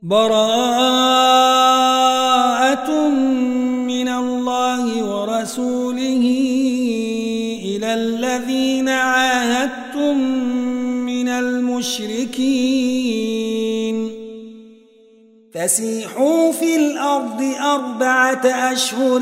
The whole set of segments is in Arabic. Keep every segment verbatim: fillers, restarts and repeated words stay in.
براءة من الله ورسوله إلى الذين عاهدتم من المشركين فسيحوا في الأرض أربعة أشهر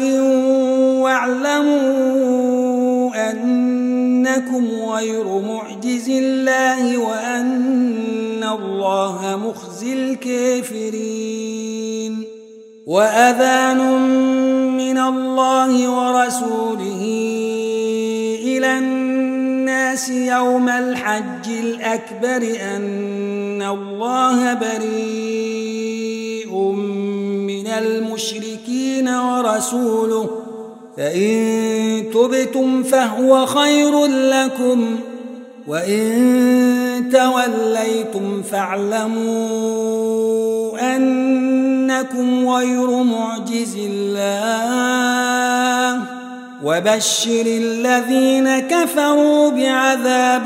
واعلموا أنكم غير معجز الله وأن الله مخزي الكافرين وأذان من الله ورسوله إلى الناس يوم الحج الأكبر أن الله بريء من المشركين ورسوله فإن تبتم فهو خير لكم وإن توليتم فاعلموا أنكم غير معجز الله وبشر الذين كفروا بعذاب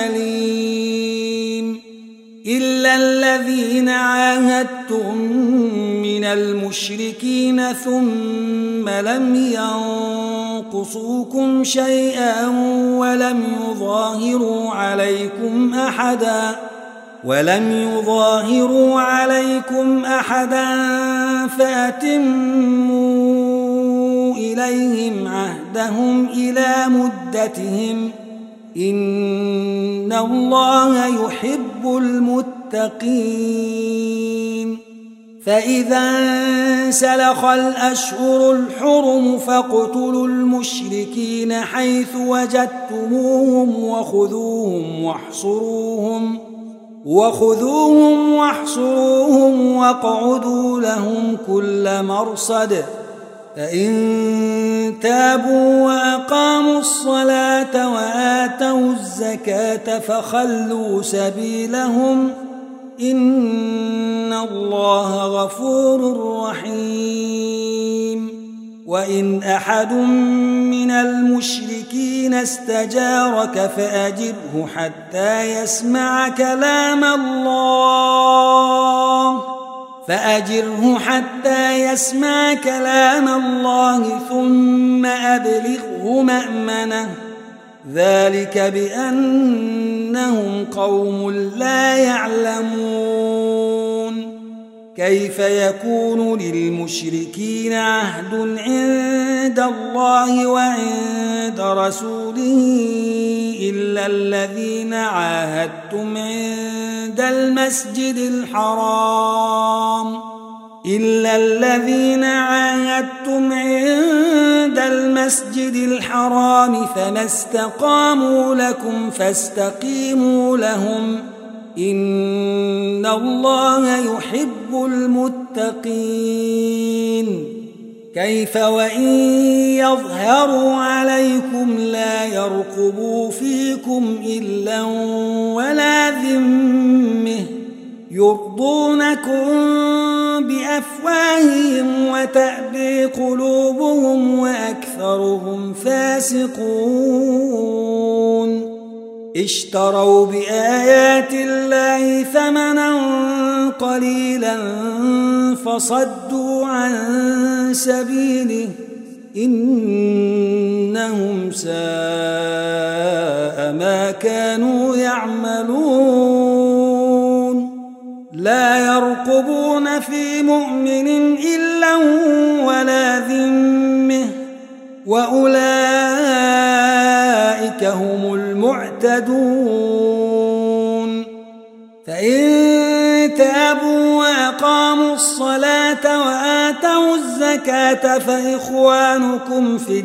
أليم إلا الذين عاهدتم من المشركين ثم لم ينقصوكم شيئا ولم يظاهروا عليكم أحدا ولم يظاهروا عليكم أحدا فأتموا إليهم عهدهم إلى مدتهم إن الله يحب المتقين فإذا انسلخ الأشهر الحرم فاقتلوا المشركين حيث وجدتموهم وخذوهم واحصروهم وخذوهم واحصروهم واقعدوا لهم كل مرصد فإن تابوا وأقاموا الصلاة وآتوا الزكاة فخلوا سبيلهم إن الله غفور رحيم وإن أحد من المشركين استجارك فأجره حتى يسمع كلام الله فأجره حتى يسمع كلام الله ثم أبلغه مأمنه ذلك بأنهم قوم لا يعلمون كيف يكون للمشركين عهد عند الله وعند رسوله إلا الذين عاهدتم عند المسجد الحرام إلا الذين عاهدتم عند المسجد الحرام فما استقاموا لكم فاستقيموا لهم إن الله يحب المتقين كيف وإن يظهروا عليكم لا يرقبوا فيكم إلا ولا ذمة يرضونكم بأفواههم وتأبي قلوبهم وأكثرهم فاسقون اشتروا بآيات الله ثمنا قليلا فصدوا عن سبيله إنهم ساء ما كانوا يعملون لا يرقبون في مؤمن إلا ولا ذمة وأولئك هم المعتدون فإن تابوا وأقاموا الصلاة وآتوا الزكاة فإخوانكم في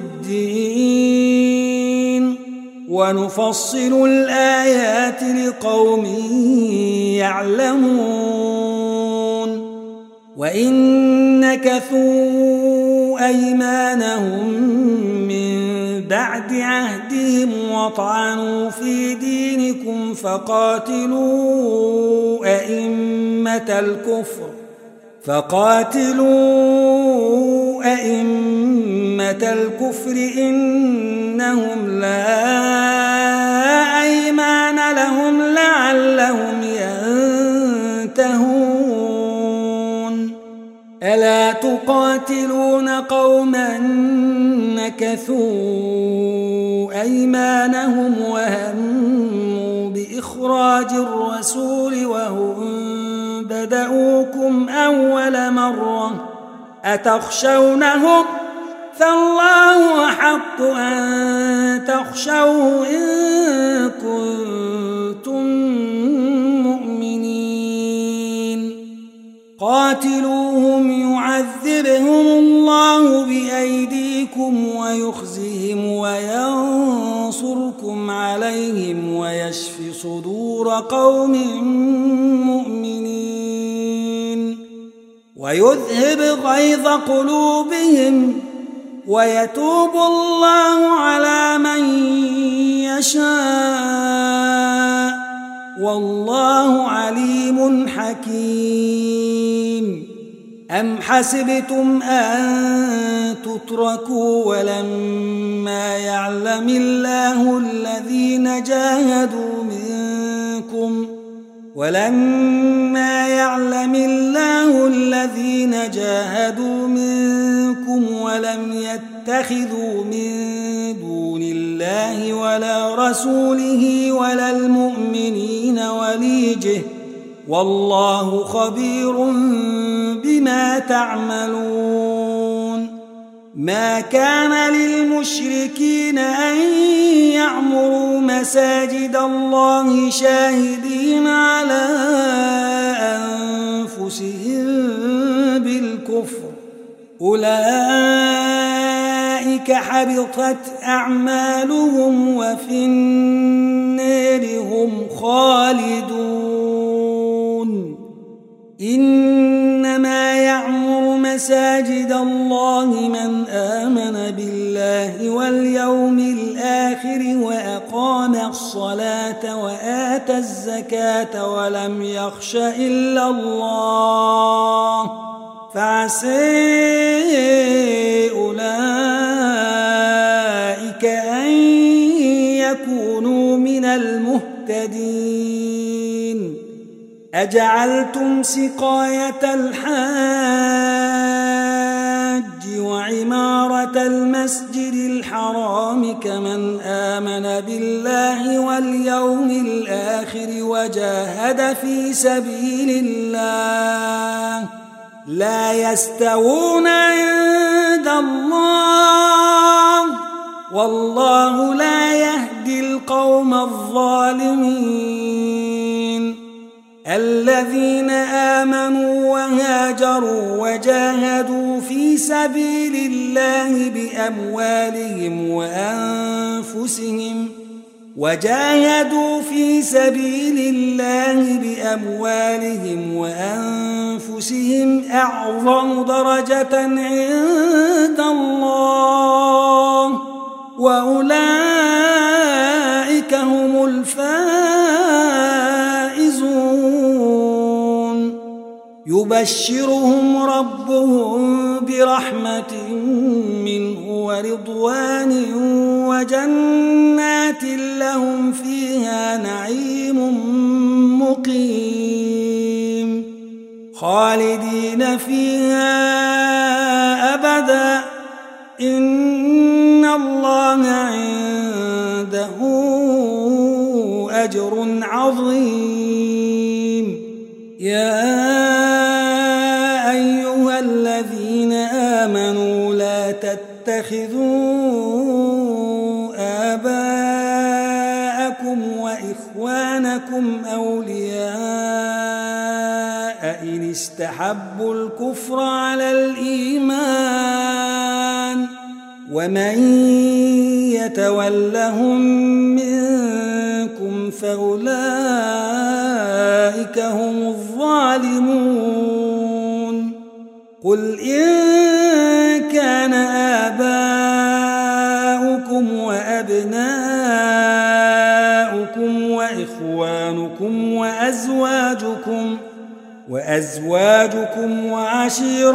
الدين ونفصل الآيات لقوم يعلمون وإن نكثوا أيمانهم من بعد عهدهم وطعنوا في دينكم فقاتلوا أئمة الكفر فقاتلوا أئمة الكفر إنهم لا أيمان لهم لعلهم ينتهون ألا تقاتلون قوما نكثوا أيمانهم وهموا بإخراج الرسول وهم بدؤوكم أول مرة أتخشونهم فالله أحق أن تخشوه إن كنتم مؤمنين قاتلوهم يعذبهم الله بأيديكم ويخزهم وينصركم عليهم ويشف صدور قوم مؤمنين ويذهب غيظ قلوبهم ويتوب الله على من يشاء والله عليم حكيم أم حسبتم أن تتركوا ولما يعلم الله الذين جاهدوا منكم ولما يعلم الله الذين جاهدوا منكم ولم يتخذوا من دون الله ولا رسوله ولا المؤمنين وليجه والله خبير بما تعملون ما كان للمشركين أن يعمروا مساجد الله شاهدين على أنفسهم بالكفر أولئك حبطت أعمالهم وفي النار هم خالدون إنما يعمر مساجد الله من آمن بالله واليوم الآخر وأقام الصلاة وآتى الزكاة ولم يخش إلا الله فعسى أولئك أن يكونوا من المهتدين أجعلتم سقاية الحاج وعمارة المسجد الحرام كمن آمن بالله واليوم الآخر وجاهد في سبيل الله لا يستوون عند الله والله لا يهدي القوم الظالمين الذين آمنوا وهاجروا وجاهدوا في سبيل الله بأموالهم وأنفسهم وجاهدوا في سبيل الله بأموالهم وأنفسهم أعظم درجة عند الله وأولئك هم الفائزون يبشرهم ربهم برحمة منه ورضوان وجنات لهم فيها نعيم مقيم خالدين فيها أبدا إن الله عنده أجر عظيم يا أيها الذين آمنوا لا تتخذوا آباءكم وإخوانكم أولياء إن استحبوا الكفر على الإيمان ومن يتولهم منكم فأولئك هم الظالمون قل إن كان آباؤكم وأبناؤكم وإخوانكم وأزواجكم وأزواجكم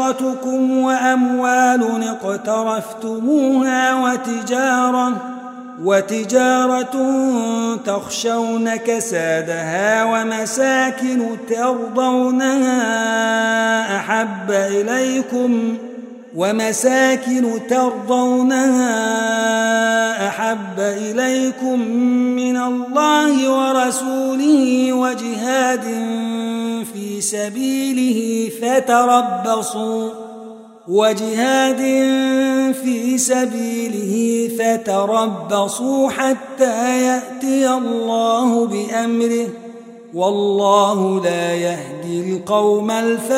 وعشيرتكم وأموال اقترفتموها وتجارة وتجارة تخشون كسادها ومساكن ترضونها أحب إليكم ومساكن ترضونها أحب إليكم من الله ورسوله وجهاد في سبيله فتربصوا وجهاد في سبيله فتربصوا حتى يأتي الله بأمره والله لا يهدي القوم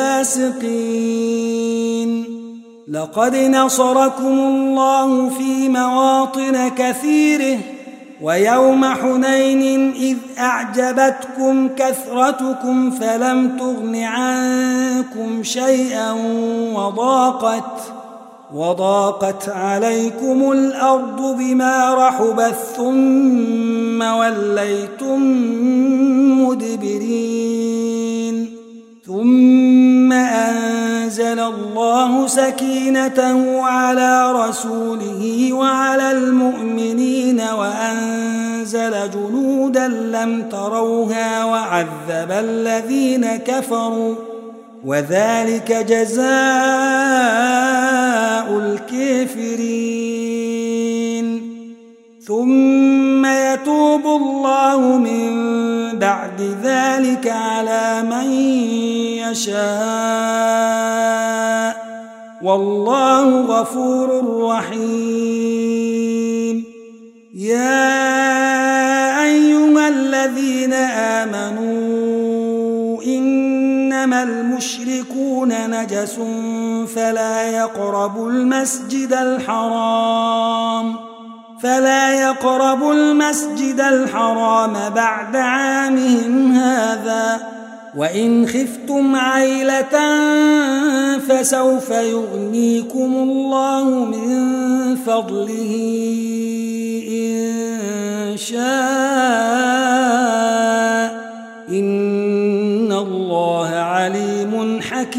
الفاسقين. لقد نصركم الله في مواطن كثيرة ويوم حنين إذ أعجبتكم كثرتكم فلم تغن عنكم شيئا وضاقت وضاقت عليكم الأرض بما رحبت ثم وليتم مدبرين ثم أنزل الله سكينته على رسوله وعلى المؤمنين وأنزل جنودا لم تروها وعذب الذين كفروا وذلك جزاء الكافرين. ثم يتوب الله من بعد ذلك على من يشاء والله غفور رحيم. يا أيها الذين آمنوا إنما المشركون نجس فلا يقربوا المسجد الحرام فلا يقربوا المسجد الحرام بعد عامهم هذا وإن خفتم عيلة فسوف يغنيكم الله من فضله إن شاء إن الله عليم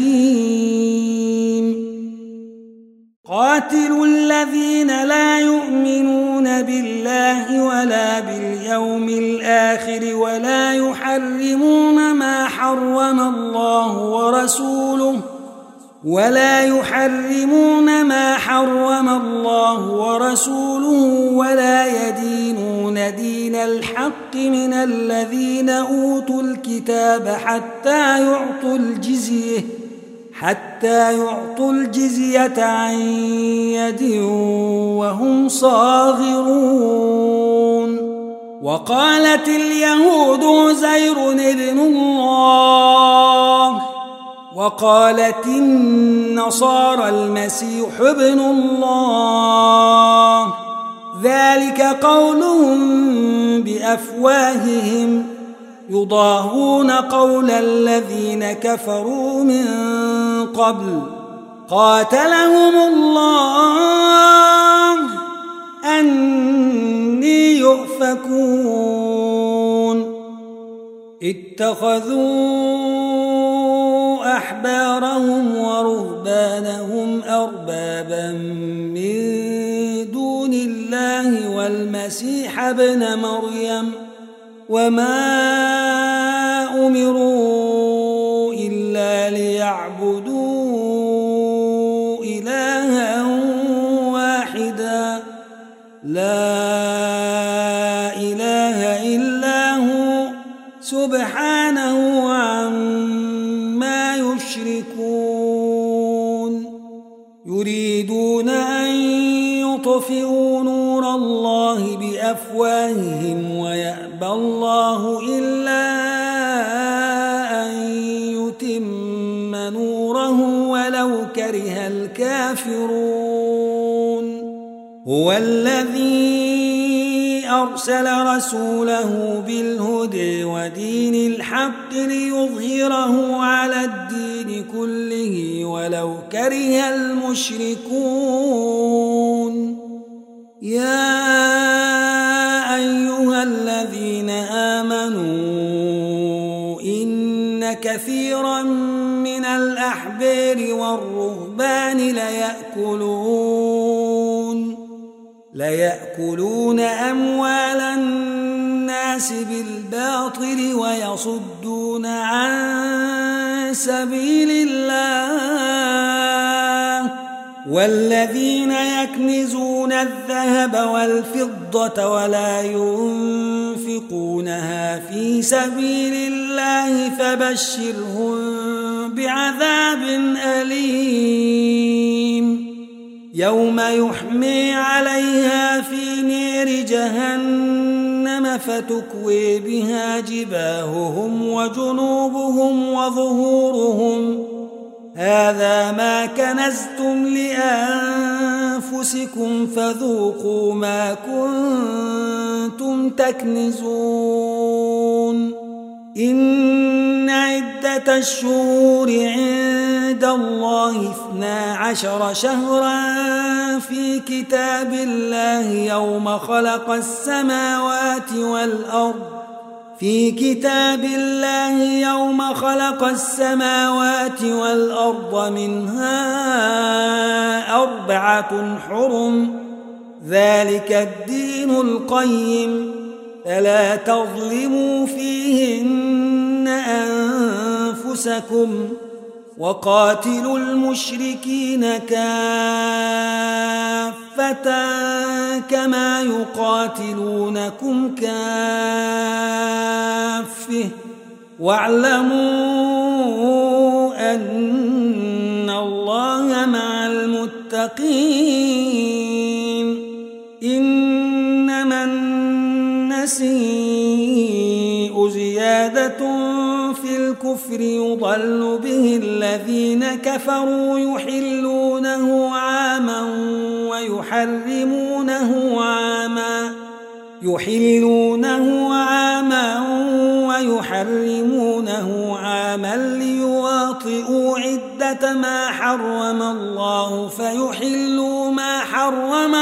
حكيم. قاتلوا الذين لا يؤمنون بالله ولا باليوم الآخر ولا يحرمون ما حرم الله ورسوله ولا يحرمون ما حرم الله ورسوله ولا يدينون دين الحق من الذين أوتوا الكتاب حتى يعطوا الجزية حتى يعطوا الجزية عن يد وهم صاغرون. وقالت اليهود عزير ابن الله وقالت النصارى المسيح ابن الله ذلك قولهم بأفواههم يضاهون قول الذين كفروا من قبل قاتلهم الله أني يؤفكون. اتخذوا أحبارهم ورهبانهم أربابا من دون الله والمسيح ابن مريم وما أمروا إلا ليعبدوا إلها واحدا لا إله إلا هو سبحانه عما يشركون. يريدون أن يطفئوا نور الله بأفواههم ويأبى الله إلا أن يتم نوره ولو كره الكافرون. هو الذي أرسل رسوله بالهدى ودين الحق ليظهره على الدين كله ولو كره المشركون. يا أيها الذين آمنوا إن كثيرا من الأحبار والرهبان ليأكلون ليأكلون أموال الناس بالباطل ويصدون عن سبيل الله والذين يكنزون الذهب والفضة ولا ينفقونها في سبيل الله فبشرهم بعذاب أليم يوم يحمي عليها في نير جهنم فتكوي بها جباههم وجنوبهم وظهورهم هذا ما كنزتم لأنفسكم فذوقوا ما كنتم تكنزون إن عدة الشهور عند الله اثنا عشر شهرا في كتاب الله يوم خلق السماوات والأرض في كتاب الله يوم خلق السماوات والأرض منها أربعة حرم ذلك الدين القيم فلا تظلموا فيهن أنفسكم وقاتلوا المشركين كافة كما يقاتلونكم كافة واعلموا أن الله مع المتقين إنما النسيء زيادة في الكفر يضل به الذين كفروا يحلونه عاما ويحرمونه عاما يحلونه عاما ويحرمونه عاما ليواطئوا عدة ما حرم الله فيحلوا ما حرم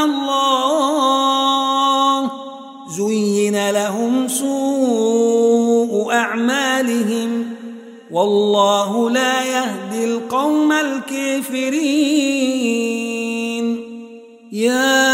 الله زين لهم سوء أعمالهم والله لا يهدي القوم الكافرين يا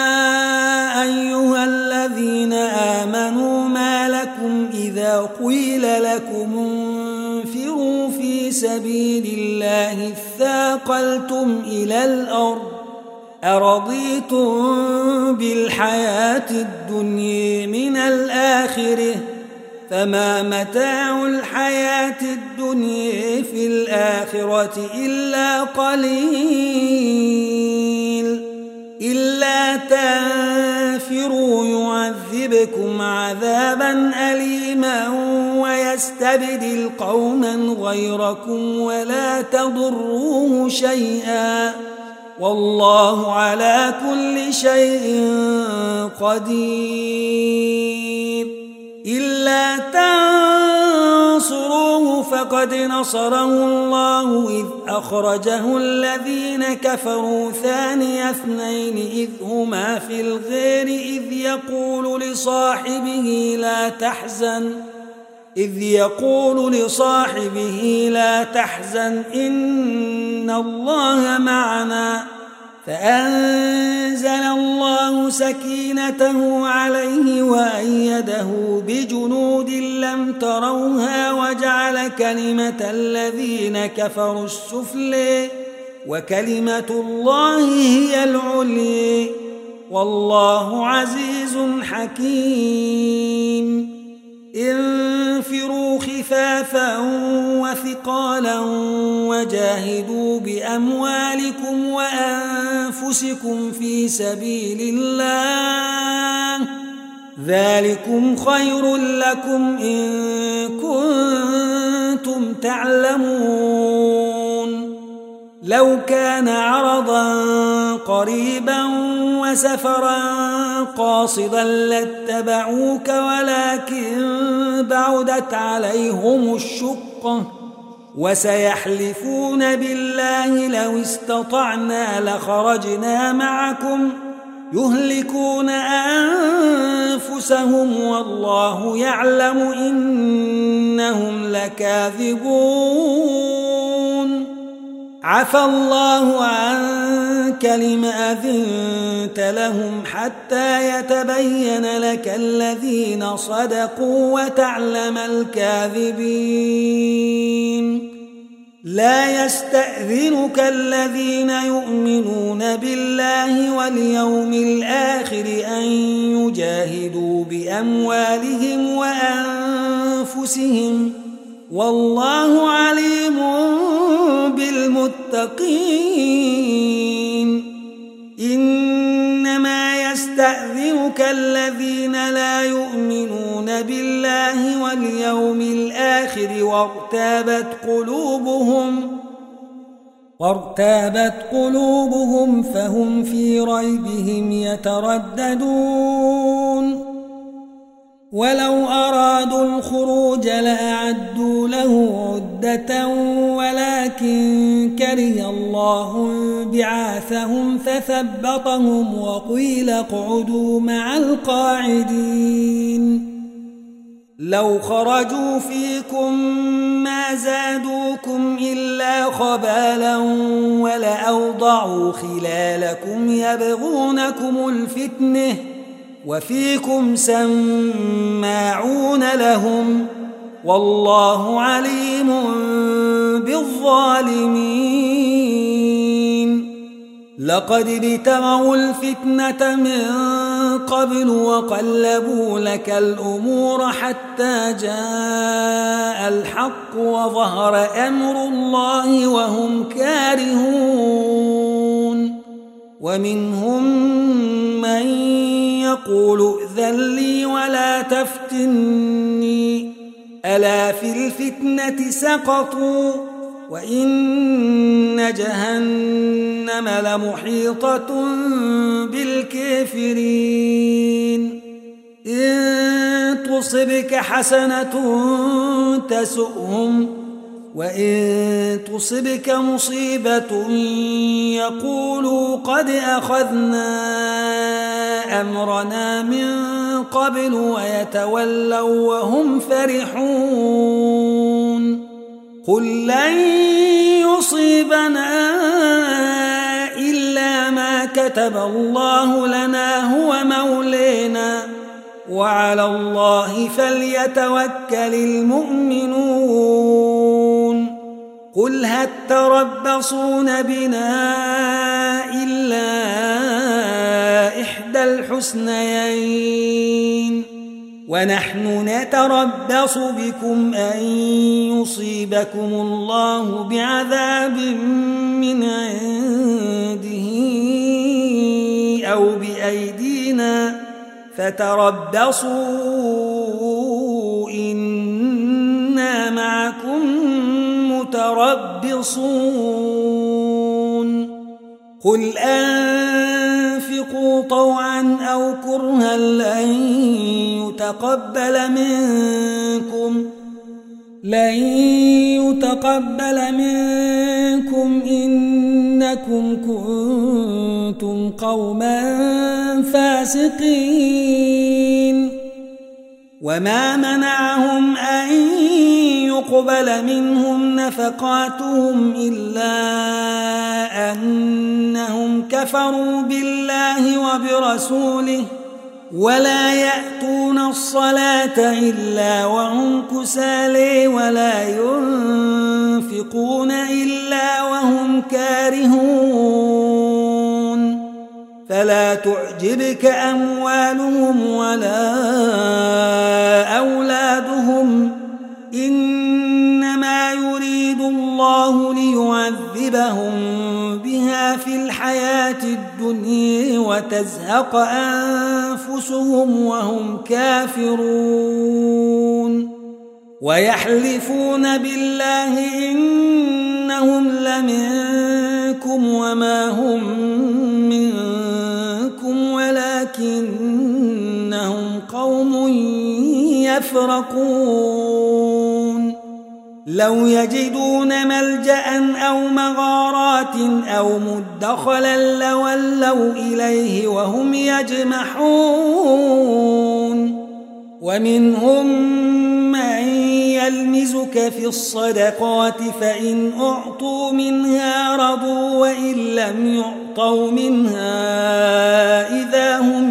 أيها الذين آمنوا ما لكم إذا قيل لكم انفروا في سبيل الله اثاقلتم إلى الأرض أرضيتم بالحياة الدنيا من الآخرة فما متاع الحياة الدنيا في الآخرة إلا قليل إلا تنفروا يعذبكم عذابا أليما ويستبدل قوما غيركم ولا تضروه شيئا والله على كل شيء قدير إلا تنصروه فقد نصره الله إذ أخرجه الذين كفروا ثاني اثنين إذ هما في الغار إذ يقول لصاحبه لا تحزن إذ يقول لصاحبه لا تحزن إن الله معنا فأنزل الله سكينته عليه وأيده بجنود لم تروها وجعل كلمة الذين كفروا السفلى وكلمة الله هي العليا والله عزيز حكيم انفروا خفافا وثقالا وجاهدوا بأموالكم وأنفسكم في سبيل الله ذلكم خير لكم إن كنتم تعلمون لو كان عرضا قريبا وسفرا قاصدا لاتبعوك ولكن بعدت عليهم الشقة وسيحلفون بالله لو استطعنا لخرجنا معكم يهلكون أنفسهم والله يعلم إنهم لكاذبون عفى الله عنك لم أذنت لهم حتى يتبين لك الذين صدقوا وتعلم الكاذبين لا يستأذنك الذين يؤمنون بالله واليوم الآخر أن يجاهدوا بأموالهم وأنفسهم والله عليم بالمتقين إنما يستأذنك الذين لا يؤمنون بالله واليوم الآخر وارتابت قلوبهم وارتابت قلوبهم فهم في ريبهم يترددون ولو أرادوا الخروج لأعدوا له عدة ولكن كره الله بعاثهم فثبطهم وقيل اقعدوا مع القاعدين لو خرجوا فيكم ما زادوكم إلا خبالا ولأوضعوا خلالكم يبغونكم الفتنة وفيكم سماعون لهم والله عليم بالظالمين لقد ابتغوا الفتنة من قبل وقلبوا لك الأمور حتى جاء الحق وظهر أمر الله وهم كارهون ومنهم من يقول ائذن لي ولا تفتني ألا في الفتنة سقطوا وإن جهنم لمحيطة بالكافرين إن تصبك حسنة تسؤهم وإن تصبك مصيبة يقولوا قد أخذنا أمرنا من قبل ويتولوا وهم فرحون قل لن يصيبنا إلا ما كتب الله لنا هو مولينا وعلى الله فليتوكل المؤمنون قل هل تربصون بنا إلا إحدى الحسنيين ونحن نتربص بكم أن يصيبكم الله بعذاب من عنده أو بأيدينا فتربصوا إنا معكم متربصون قل أنفقوا طوعا أو كرها لن يتقبل منكم لن يتقبل منكم إنكم كنتم قوما فاسقين وما منعهم أن يقبل منهم نفقاتهم إلا أنهم كفروا بالله وبرسوله ولا يأتون الصلاة إلا وهم كسالى ولا ينفقون إلا وهم كارهون فلا تعجبك أموالهم ولا أولادهم إنما يريد الله ليعذبهم بها في الحياة الدنيا وتزهق أنفسهم وهم كافرون ويحلفون بالله إنهم لمنكم وما هم منكم ولكنهم قوم يفرقون لو يجدون ملجأ أو مغارات أو مدخلا لولوا إليه وهم يجمحون ومنهم من يلمزك في الصدقات فإن أعطوا منها لم يعطوا منها إذا هم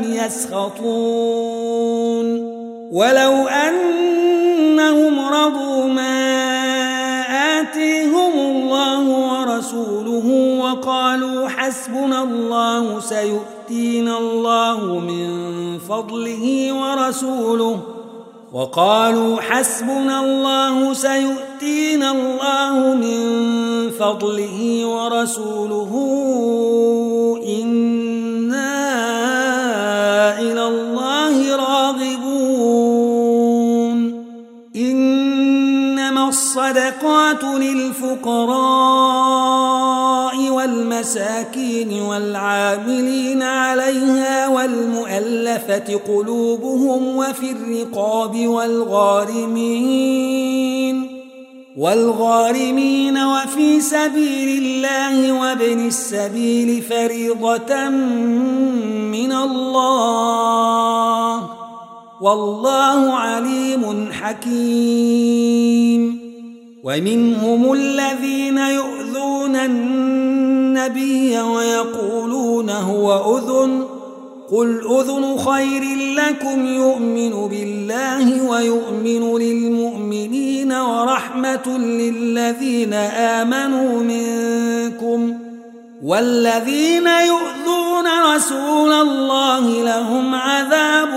يسخطون ولو أنهم رضوا ما آتيهم الله ورسوله وقالوا حسبنا الله سيؤتينا الله من فضله ورسوله وقالوا حسبنا الله سيؤتينا الله من فضله ورسوله إنا إلى الله راغبون إنما الصدقات للفقراء والمساكين والعاملين عليها والمؤلفة قلوبهم وفي الرقاب والغارمين والغارمين وفي سبيل الله وابن السبيل فريضة من الله والله عليم حكيم ومنهم الذين يؤذون النبي ويقولون هو أذن قل أذن خير لكم يؤمن بالله ويؤمن للمؤمنين ورحمة للذين آمنوا منكم والذين يؤذون رسول الله لهم عذاب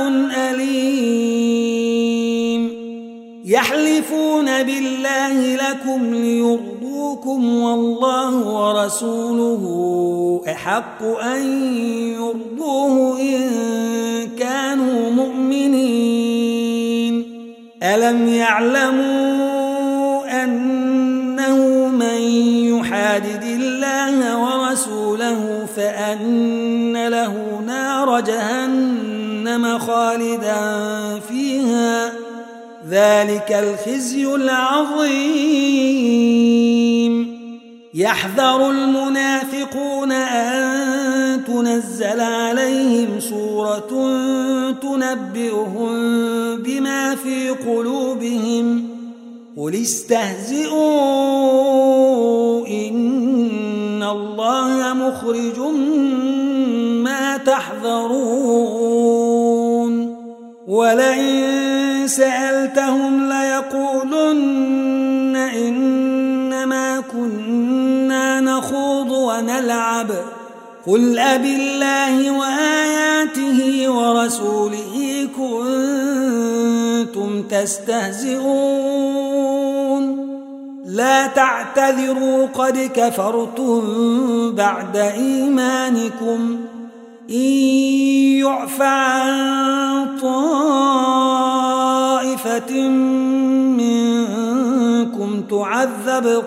أليم يحلفون بالله لكم ليرضوكم والله ورسوله أحق أن يرضوه إن كانوا مؤمنين ألم يعلموا أنه من يحادد الله ورسوله فأن له نار جهنم خالدا فيها ذلك الخزي العظيم يحذر المنافقون أن تنزل عليهم سورة تنبئهم بما في قلوبهم قل استهزئوا إن الله مخرج ما تحذرون ولئن سألتهم ليقولن إنما كنا نخوض ونلعب قل أبالله وآياته ورسوله كنتم تستهزئون لا تعتذروا قد كفرتم بعد إيمانكم إن يعفى عن طائفة منكم تعذب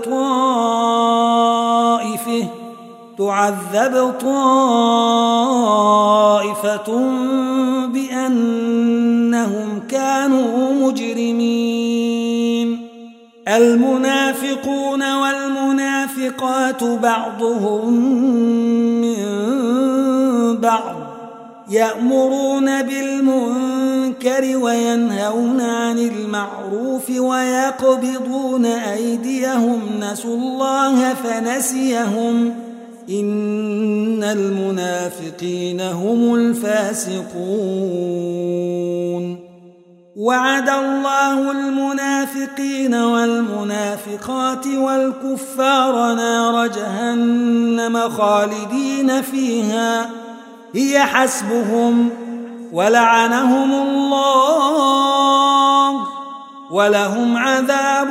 طائفة تعذب طائفة بأنهم كانوا مجرمين المنافقون والمنافقات بعضهم من بعض يأمرون بالمنكر وينهون عن المعروف ويقبضون أيديهم نسوا الله فنسيهم إن المنافقين هم الفاسقون وعد الله المنافقين والمنافقات والكفار نار جهنم خالدين فيها هي حسبهم ولعنهم الله ولهم عذاب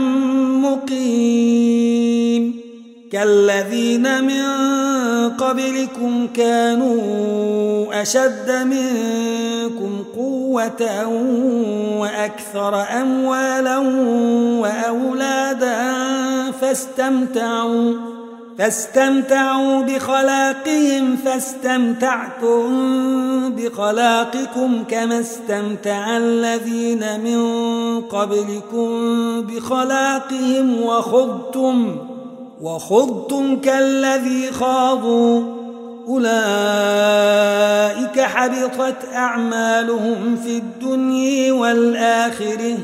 مقيم كالذين من قبلكم كانوا أشد منكم قوة وأكثر أموالا وأولادا فاستمتعوا فاستمتعوا بخلاقهم فاستمتعتم بخلاقكم كما استمتع الذين من قبلكم بخلاقهم وخضتم وخضتم كالذي خاضوا أولئك حبطت أعمالهم في الدنيا والآخرة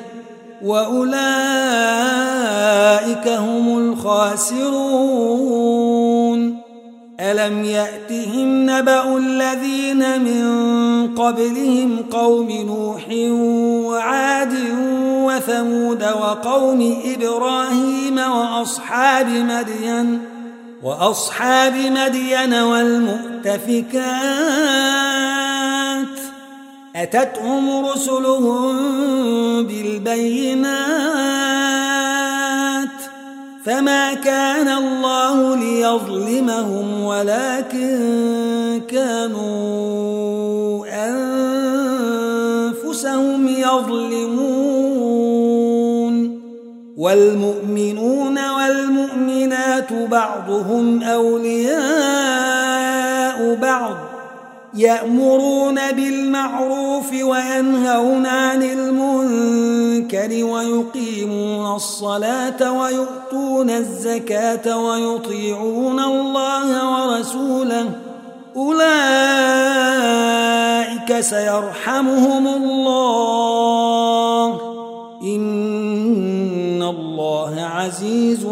وأولئك هم الخاسرون ألم يأتهم نبأ الذين من قبلهم قوم نوح وعاد وثمود وقوم إبراهيم وأصحاب مدين وأصحاب مدين والمؤتفكات أتتهم رسلهم بالبينات فما كان الله ليظلمهم ولكن كانوا أنفسهم يظلمون والمؤمنون والمؤمنات بعضهم أولياء بعض يأمرون بالمعروف وينهون عن المنكر ويقيمون الصلاة ويؤتون الزكاة ويطيعون الله ورسوله أولئك سيرحمهم الله إن الله عزيز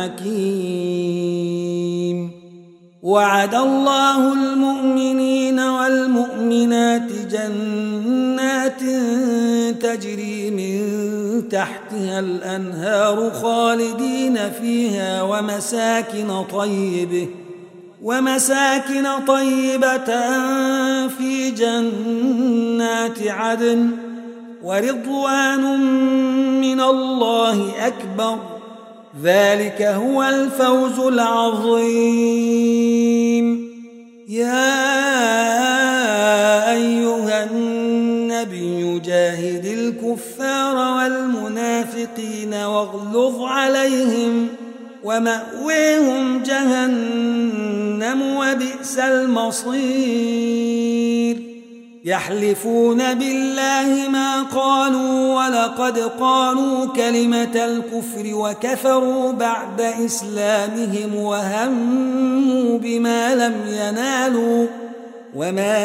حكيم وعد الله المؤمنين والمؤمنات جنات تجري من تحتها الأنهار خالدين فيها ومساكن طيبة ومساكن طيبة في جنات عدن ورضوان من الله أكبر ذلك هو الفوز العظيم يا أيها النبي جاهد الكفار والمنافقين واغلظ عليهم ومأويهم جهنم وبئس المصير يحلفون بالله ما قالوا ولقد قالوا كلمة الكفر وكفروا بعد إسلامهم وهموا بما لم ينالوا وما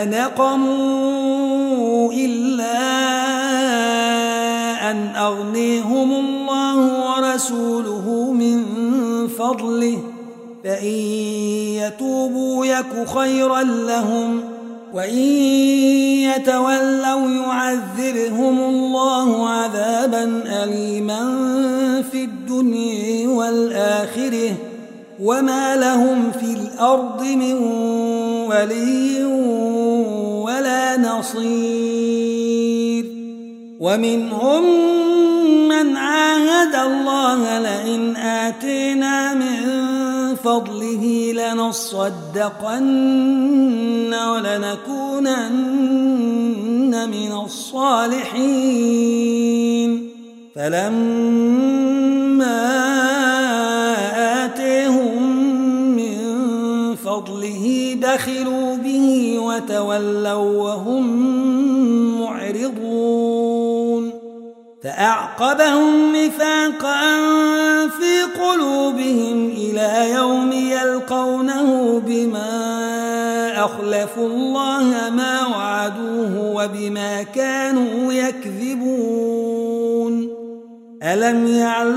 نقموا إلا أن أغنيهم الله ورسوله من فضله فإن يتوبوا يك خيرا لهم وإن يتولوا يعذبهم الله عذابا أليما في الدنيا والآخرة وما لهم في الأرض من ولي ولا نصير ومنهم من عاهد الله لئن آتينا من فضله لنصدقن ولنكونن من الصالحين فلما آتيهم من فضله بخلوا به وتولوا وهم معرضون فأعقبهم نفاقا في قلوبهم إلى يوم يلقونه بما أخلفوا الله ما وعدوه وبما كانوا يكذبون ألم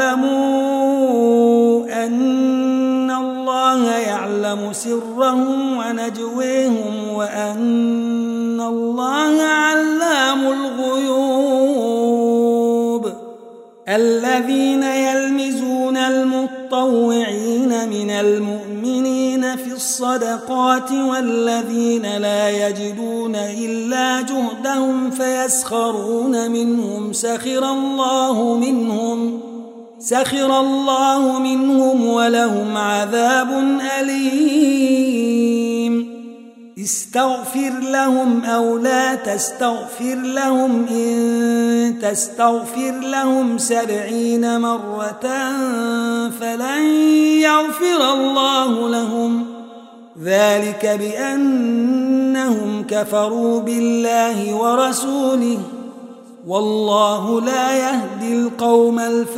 يعلموا أن الله يعلم سرهم ونجويهم وأن الله علام الغيوب الذين يلمزون المطوعين من المؤمنين في الصدقات والذين لا يجدون إلا جهدهم فيسخرون منهم سخر الله منهم سخر الله منهم ولهم عذاب أليم استغفر لهم أو لا تستغفر لهم إن تستغفر لهم سبعين مرة فلن يغفر الله لهم ذلك بأنهم كفروا بالله ورسوله والله لا يهدي القوم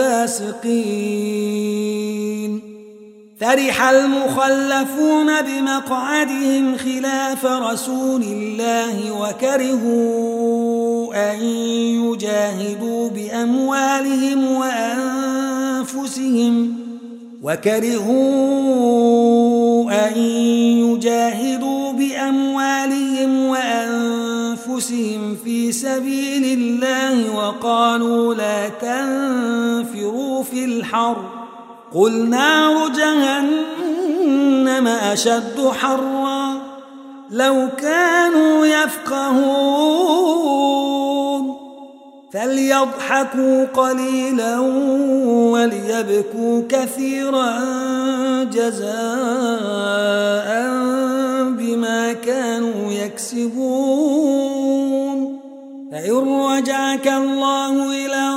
الفاسقين فرح المخلفون بمقعدهم خلاف رسول الله وكرهوا أن يجاهدوا بأموالهم وأنفسهم وكرهوا أن يجاهدوا بأموالهم وأنفسهم في سبيل الله وقالوا لا تنفروا في الحر قل نار جهنم أشد حرا لو كانوا يفقهون فليضحكوا قليلا وليبكوا كثيرا جزاء بما كانوا يكسبون فإن رجعك الله إلى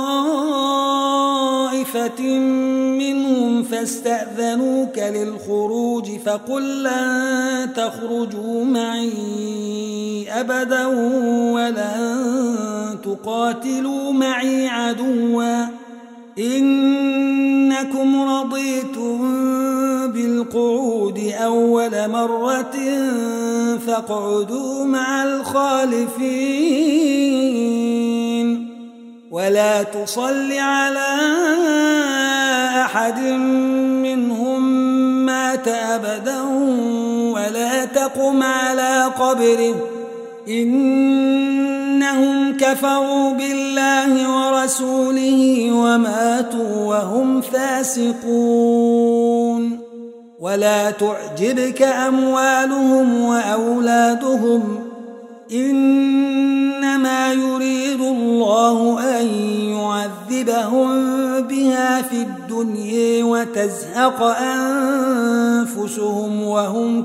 طائفة منهم فاستأذنوك للخروج فقل لن تخرجوا معي أبدا ولن تقاتلوا معي عدوا إنكم رضيتم بالقعود أول مرة فاقعدوا مع الخالفين ولا تصل على أحد منهم مات أبدا ولا تقم على قبره إنهم كفروا بالله ورسوله وماتوا وهم فاسقون ولا تعجبك أموالهم وأولادهم إنما يريد الله أن يعذبهم بها في الدنيا وتزهق أنفسهم وهم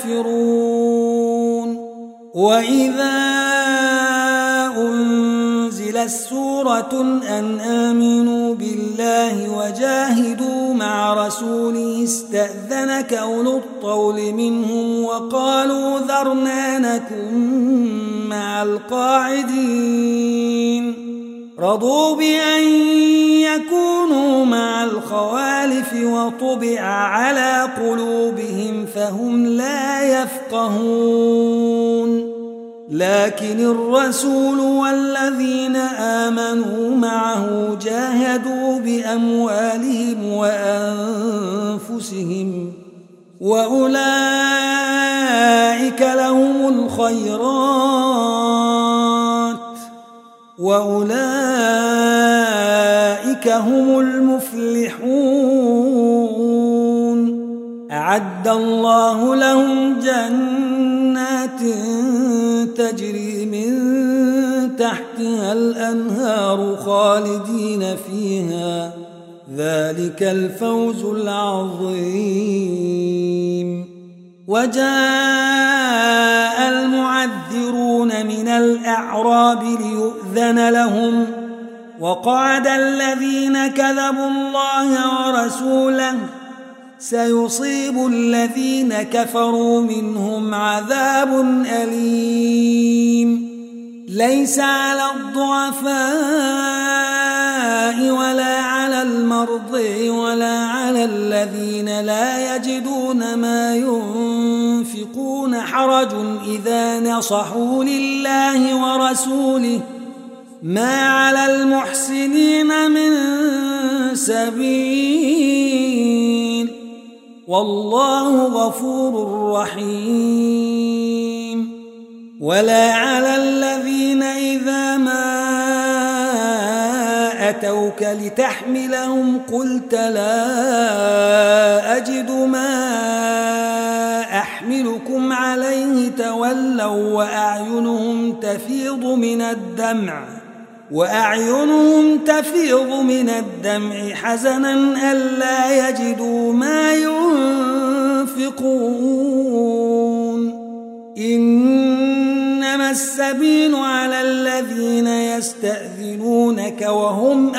كافرون وإذا أنزلت سورة أن آمنوا بالله وجاهدوا مع رسوله استأذنك أولو الطول منهم وقالوا ذرنا نكن مع القاعدين رضوا بأن يكونوا مع الخوالف وطبع على قلوبهم فهم لا يفقهون لكن الرسول والذين آمنوا معه جاهدوا بأموالهم وأنفسهم وأولئك لهم الخيرات وأولئك هم المفلحون أعد الله لهم جنات تجري من تحتها الأنهار خالدين فيها ذلك الفوز العظيم وجاء المعذرون من الأعراب ليؤذن لهم وقعد الذين كذبوا الله ورسوله سيصيب الذين كفروا منهم عذاب أليم ليس على الضعفاء ولا على المرضى ولا على الذين لا يجدون ما ينفقون حرج إذا نصحوا لله ورسوله ما على المحسنين من سبيل والله غفور رحيم ولا على الذين إذا ما أتوك لتحملهم قلت لا أجد ما أحملكم عليه تولوا وأعينهم تفيض من الدمع وأعينهم تفيض من الدمع حزنا ألا يجدوا ما ينفقون إنما السبيل على الذين يستأذنونك وهم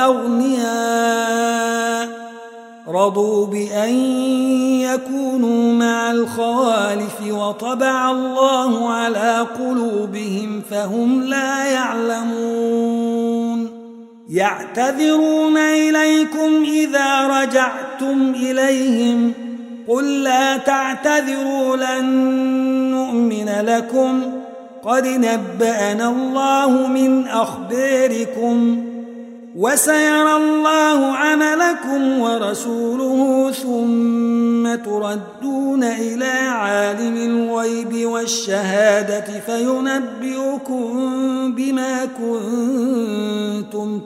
أغنياء رضوا بأن يكونوا مع الخوالف وطبع الله على قلوبهم فهم لا يعلمون يعتذرون إليكم إذا رجعتم إليهم قل لا تعتذروا لن نؤمن لكم قد نبأنا الله من أخباركم وسيرى الله عملكم ورسوله ثم تردون إلى عالم الغيب والشهادة فينبئكم بما كنتم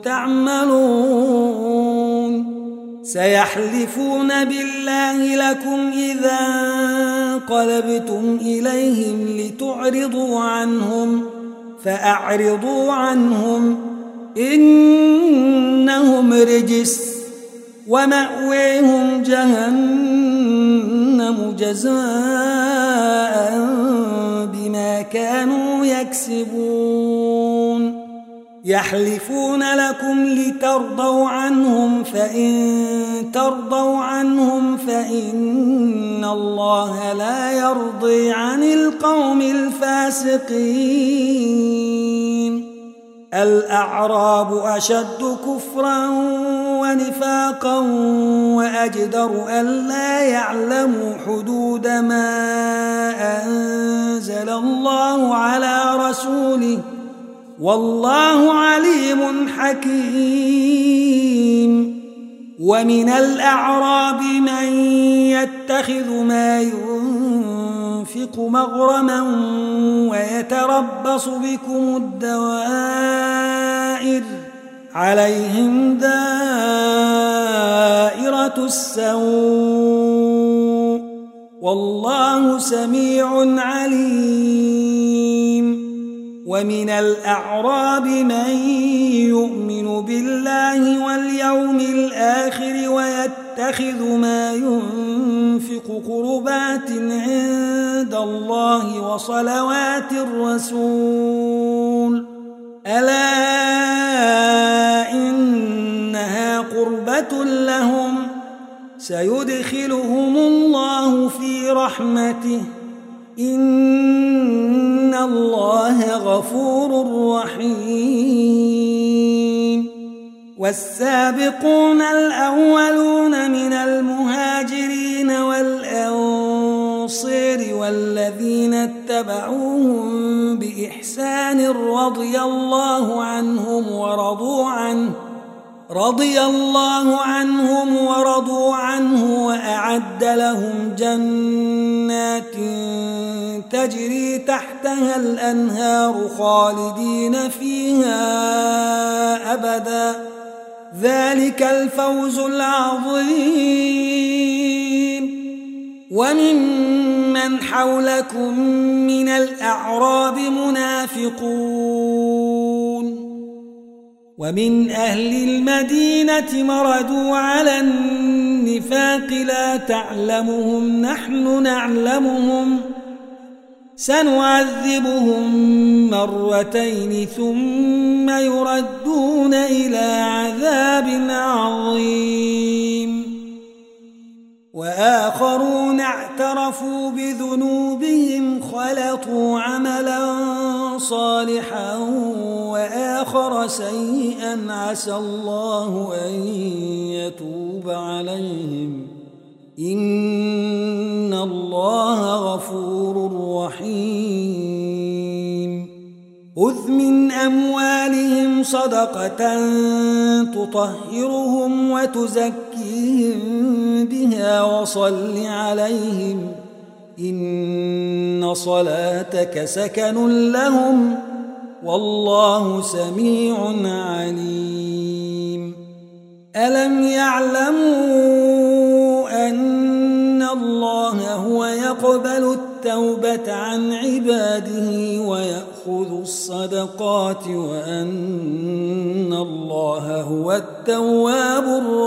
تعملون سيحلفون بالله لكم إذا انقلبتم إليهم لتعرضوا عنهم فأعرضوا عنهم إنهم رجس ومأويهم جهنم جزاء بما كانوا يكسبون يحلفون لكم لترضوا عنهم فإن ترضوا عنهم فإن الله لا يرضي عن القوم الفاسقين الأعراب أشد كفرا ونفاقا وأجدر ألا يعلموا حدود ما أنزل الله على رسوله والله عليم حكيم ومن الأعراب من يتخذ ما ينفق مغرما ويتربص بكم الدوائر عليهم دائرة السوء والله سميع عليم ومن الأعراب من يؤمن بالله واليوم الآخر ويتخذ ما ينفق قربات عند الله وصلوات الرسول ألا إنها قربة لهم سيدخلهم الله في رحمته إن الله غفور رحيم والسابقون الأولون من المهاجرين والأنصار والذين اتبعوهم بإحسان رضي الله عنهم ورضوا عنه رضي الله عنهم ورضوا عنه وأعد لهم جنات تجري تحتها الأنهار خالدين فيها أبدا ذلك الفوز العظيم وممن حولكم من الأعراب منافقون ومن أهل المدينة مردوا على النفاق لا تعلمهم نحن نعلمهم سنعذبهم مرتين ثم يردون إلى عذاب عظيم وآخرون اعترفوا بذنوبهم خلطوا عملا صالحا وآخر سيئا عسى الله أن يتوب عليهم إن الله غفور رحيم خذ من أموالهم صدقة تطهرهم وتزكيهم بها وصل عليهم إن صلاتك سكن لهم والله سميع عليم ألم يعلموا أن الله هو يقبل التوبة عن عباده ويأخذ الصدقات وأن الله هو التواب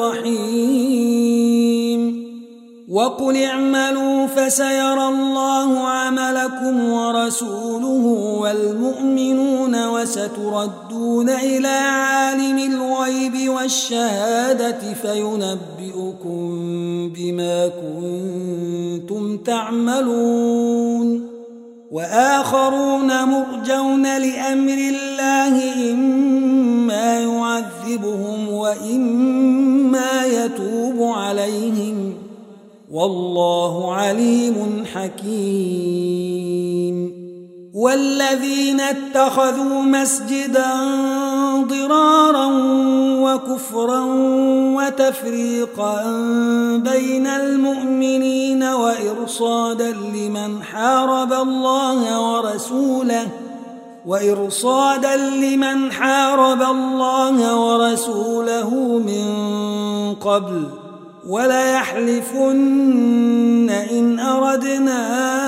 الرحيم وقل اعملوا فسيرى الله عملكم ورسوله والمؤمنون وستردون إلى عالم الغيب والشهادة فينبئكم بما كنتم تعملون وآخرون مرجون لأمر الله إما يعذبهم وإما يتوب عليهم والله عليم حكيم والذين اتخذوا مسجدا ضرارا وكفرا وتفريقا بين المؤمنين وإرصادا لمن حارب الله ورسوله وإرصادا لمن حارب الله ورسوله من قبل وليحلفن إن أردنا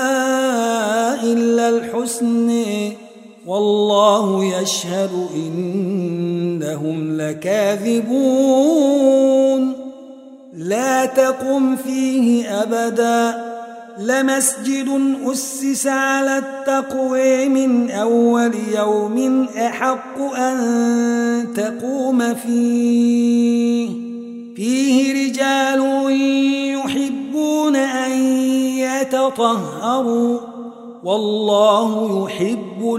إلا الحسن والله يشهد إنهم لكاذبون لا تقم فيه أبدا لمسجد أسس على التقوى من أول يوم أحق أن تقوم فيه فيه رجال يحبون أن يتطهروا والله يحب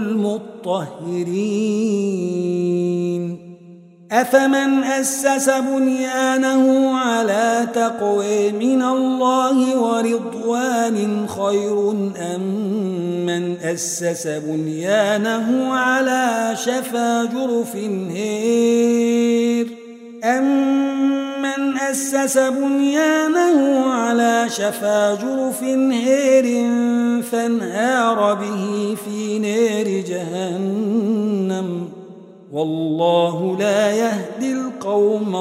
المطهرين أفمن أسس بنيانه على تقوى من الله ورضوان خير أم من أسس بنيانه على شفا جرف هير أمن أسس بنيانه على شفا جرف هير فانهار به في نار جهنم والله لا يهدي القوم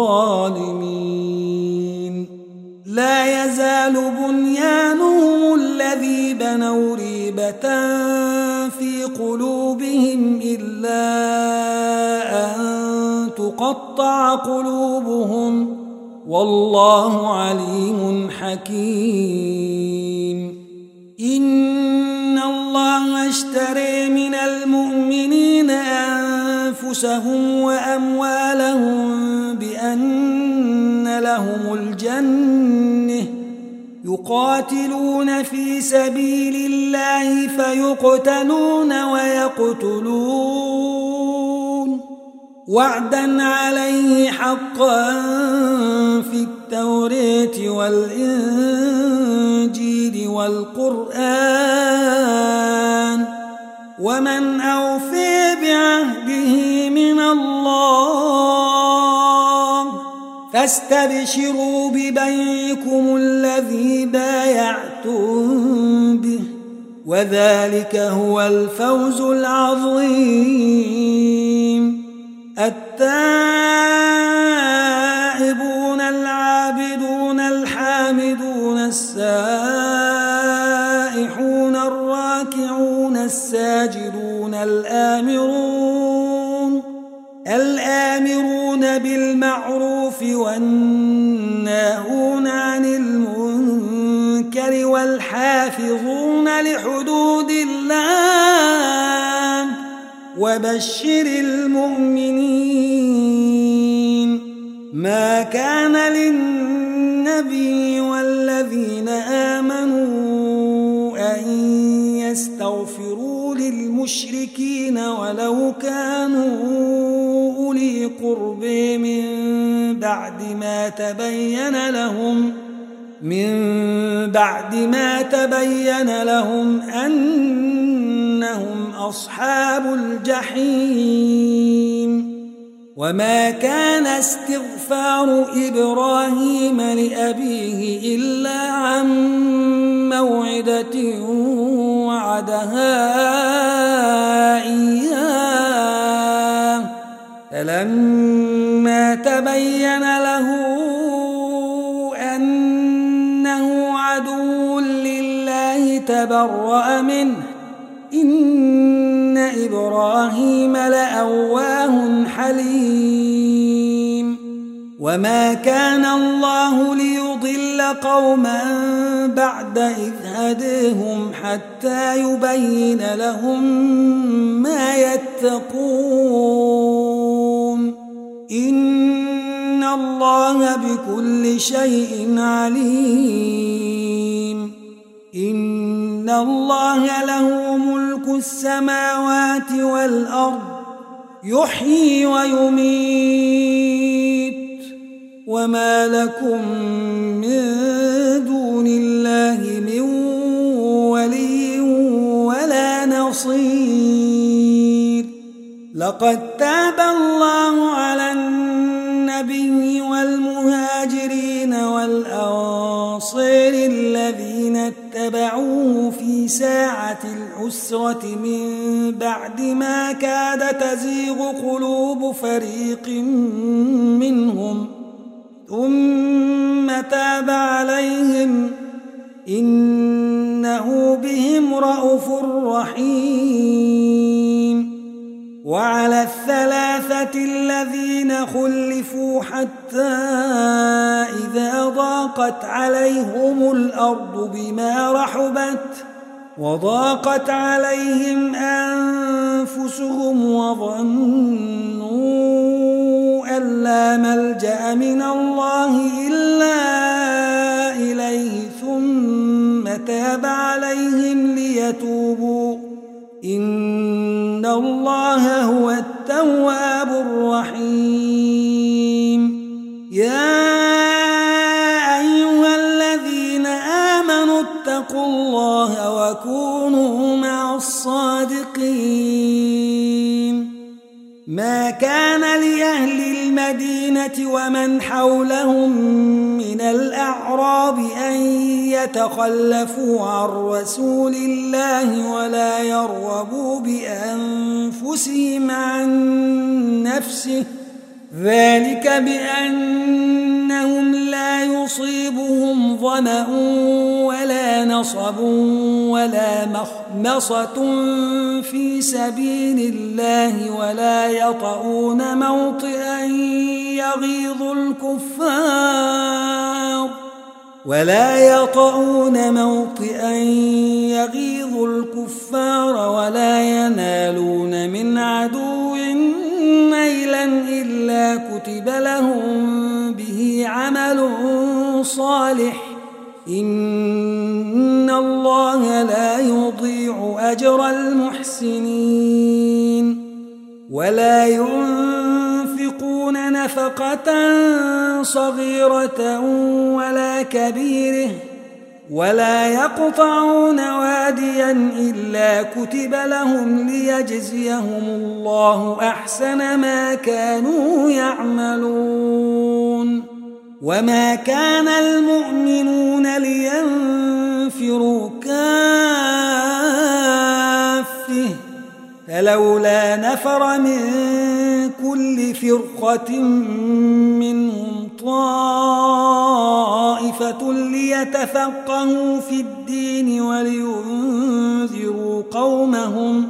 الظالمين لا يزال بنيانهم الذي بنوا ريبة في قلوبهم إلا أن تقطع قلوبهم والله عليم حكيم إن الله اشترى من المؤمنين أنفسهم وأموالهم بأن لهم الجنة يقاتلون في سبيل الله فيقتلون ويقتلون وعدا عليه حقا في التوراة والإنجيل والقرآن ومن أوفي بعهده من الله فاستبشروا ببيعكم الذي بايعتم به وذلك هو الفوز العظيم التائبون العابدون الحامدون السائحون الراكعون الساجدون الآمرون الآمرون بالمعروف والناهون عن المنكر والحافظون لحدود الله وبشر المؤمنين ما كان للنبي والذين آمنوا أن يستغفروا للمشركين ولو كانوا أولي قرب من بعد ما تبين لهم من بعد ما تبين لهم أنهم أصحاب الجحيم وما كان استغفار إبراهيم لأبيه إلا عن موعدة وعدها إياه فلما تبين له أنه عدو لله تبرأ منه إن إبراهيم لأواه حليم وما كان الله ليضل قوما بعد إذ هداهم حتى يبين لهم ما يتقون إن الله بكل شيء عليم إن الله له ملك السماوات والأرض يحيي ويميت وما لكم من دون الله من ولي ولا نصير لقد تاب الله على النبي والمهاجرين والأنصار الذين اتبعوه في ساعة العسرة من بعد ما كاد تزيغ قلوب فريق منهم ثم تاب عليهم إنه بهم رءوف رحيم. وعلى الثلاثة الذين خلفوا حتى إذا ضاقت عليهم الأرض بما رحبت وضاقت عليهم أنفسهم وظنوا أن لا ملجأ من الله إلا إليه ثم تاب عليهم ليتوبوا إن الله هو التواب الرحيم. يا أيها الذين آمنوا اتقوا الله وكونوا مع الصادقين. ما كان لأهل المدينة ومن حولهم من الأعراب أن يتخلفوا عن رسول الله ولا يرغبوا بأنفسهم عن نفسه ذلك بأنهم لا يصيبهم ظمأ ولا نصب ولا مخمصة في سبيل الله ولا يطؤون موطئا يغيظ الكفار ولا يطؤون موطئا يغيظ الكفار ولا ينالون من عدو نيلا إلا كتب لهم به عمل صالح إن الله لا يضيع أجر المحسنين. ولا ينفقون نفقة صغيرة ولا كبيرة ولا يقطعون واديا إلا كتب لهم ليجزيهم الله أحسن ما كانوا يعملون. وما كان المؤمنون لينفروا كافة فلولا نفر من كل فرقة منهم طائفة ليتفقهوا في الدين ولينذروا قومهم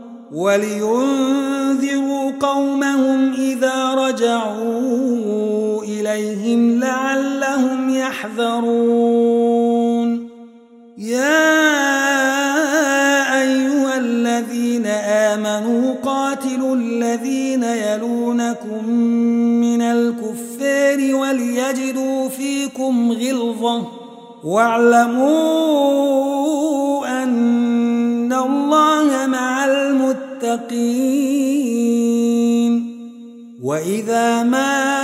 ولينذروا قومهم إذا رجعوا إليهم لعلهم يحذرون. يا أيها الذين آمنوا قاتلوا الذين يلونكم من الكفار وليجدوا فيكم غلظة واعلموا أن الله مع المتقين. وإذا ما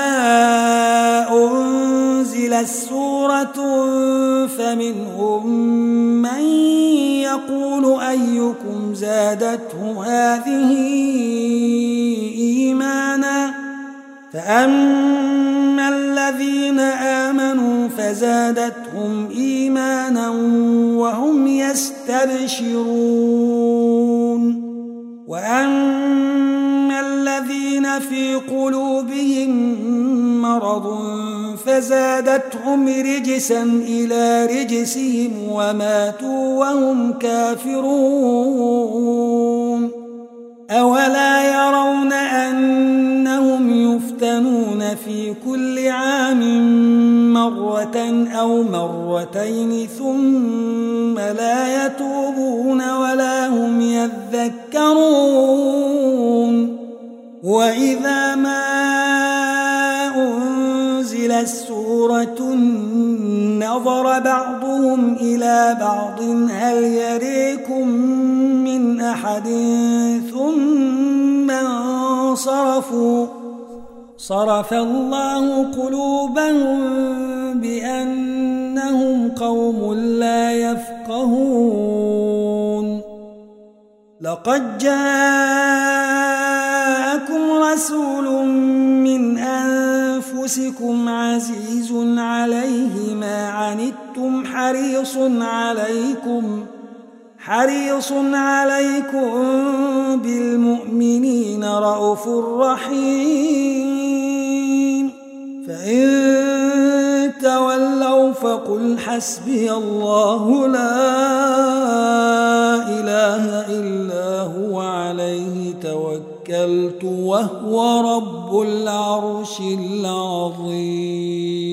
أنزلت سورة فمنهم من يقول أيكم زادته هذه إيمانا فأما الذين آمنوا فزادتهم إيمانا وهم يستبشرون. وأما الذين في قلوبهم مرض فزادتهم رجسا إلى رجسهم وماتوا وهم كافرون. أولا يرون أنهم يفتنون في كل عام مرة أو مرتين ثم لا يتوبون ولا هم يذكرون. وإذا ما أنزلت سورة نظر بعضهم إلى بعض هل يريكم من أحد ثم انصرفوا صرف الله قلوبهم بأنهم قوم لا يفقهون. لقد جاء جاءكم رسول من أنفسكم عزيز عليه ما عنتم حريص عليكم حريص عليكم بالمؤمنين رءوف رحيم فإن تولوا فقل حسبي الله لا إله إلا هو عليه توكلت وهو رب العرش العظيم.